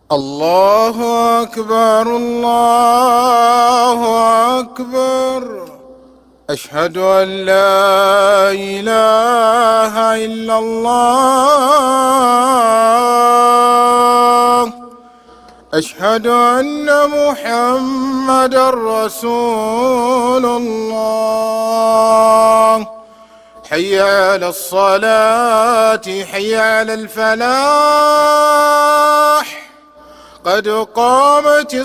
الله أكبر الله أكبر. أشهد أن لا إله إلا الله. أشهد أن محمدًا رسول الله. حي على الصلاة حي على الفلاح. قد قامت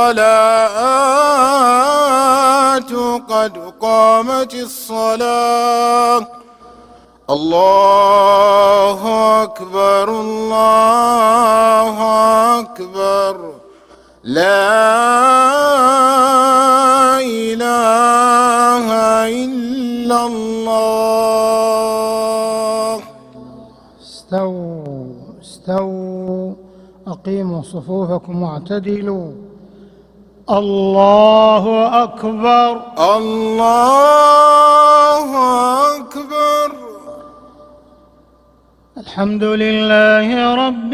الصلاة قد قامت الصلاة. الله أكبر الله أكبر. لا إله إلا الله. استووا أقيموا صفوفكم واعتدلوا. الله أكبر الله أكبر. الحمد لله رب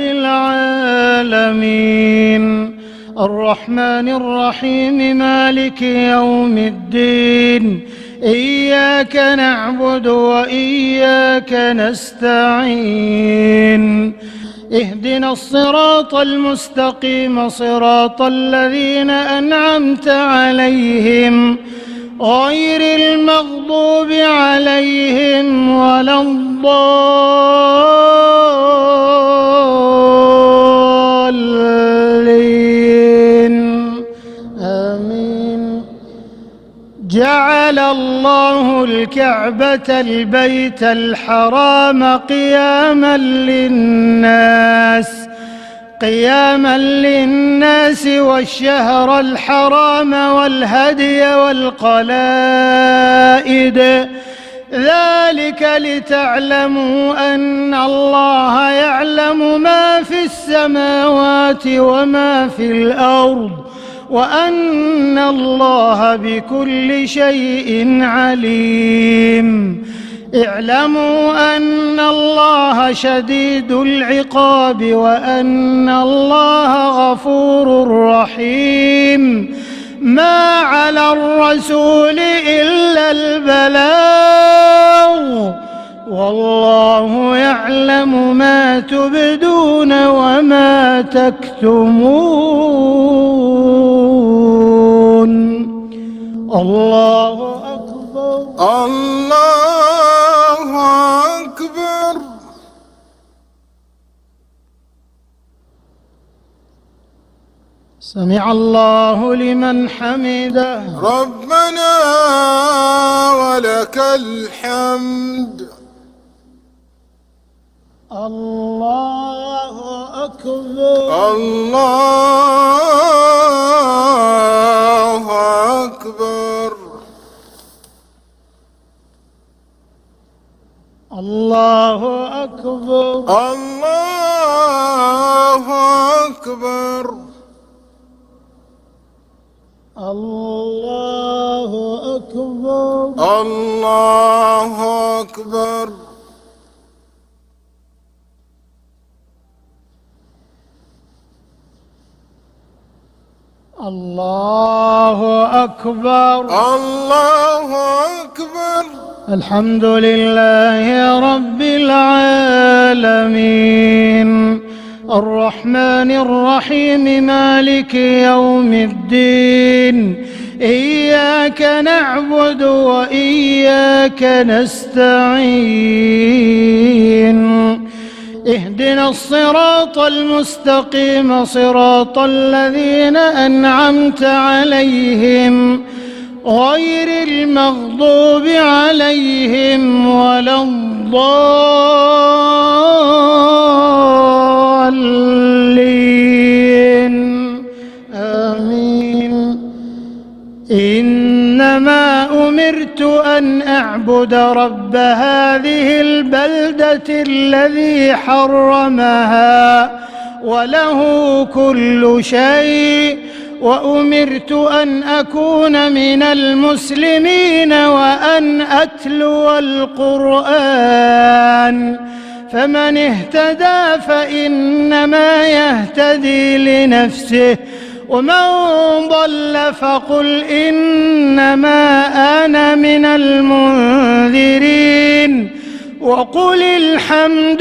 العالمين الرحمن الرحيم مالك يوم الدين. إياك نعبد وإياك نستعين. اهدنا الصراط المستقيم صراط الذين أنعمت عليهم غير المغضوب عليهم ولا الضالين. آمين. جعل الله الكعبة البيت الحرام قياما للناس والشهر الحرام والهدي والقلائد، ذلك لتعلموا أن الله يعلم ما في السماوات وما في الأرض وأن الله بكل شيء عليم. اعلموا أن الله شديد العقاب وأن الله غفور رحيم. ما على الرسول إلا البلاغ، والله يعلم ما تبدون وما تكتمون. الله أكبر الله أكبر. سمع الله لمن حمده. ربنا ولك الحمد. الله أكبر الله أكبر. الله أكبر الله أكبر. الله أكبر الله أكبر. الله أكبر الله أكبر. الحمد لله رب العالمين الرحمن الرحيم مالك يوم الدين. إياك نعبد وإياك نستعين. اهدنا الصراط المستقيم صراط الذين أنعمت عليهم غير المغضوب عليهم ولا الضالين. آمين. إنما أمرت أن أعبد رب هذه البلدة الذي حرمها وله كل شيء، وأمرت أن أكون من المسلمين وأن أتلو القرآن، فمن اهتدى فإنما يهتدي لنفسه ومن ضل فقل إنما أنا من المنذرين وقل الحمد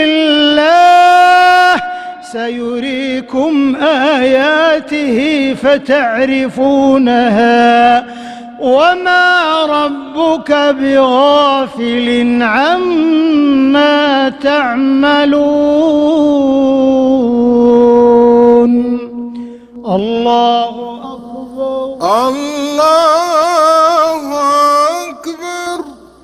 لله سيريكم آياته فتعرفونها وما ربك بغافل عما تعملون. الله أكبر. الله أكبر.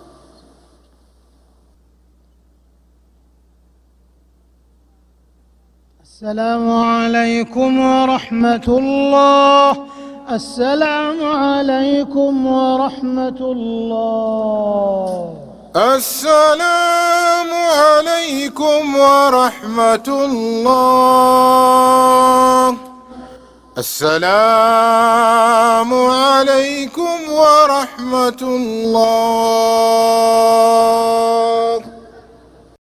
السلام عليكم ورحمة الله. السلام عليكم ورحمة الله. السلام عليكم ورحمة الله. السلام عليكم ورحمة الله.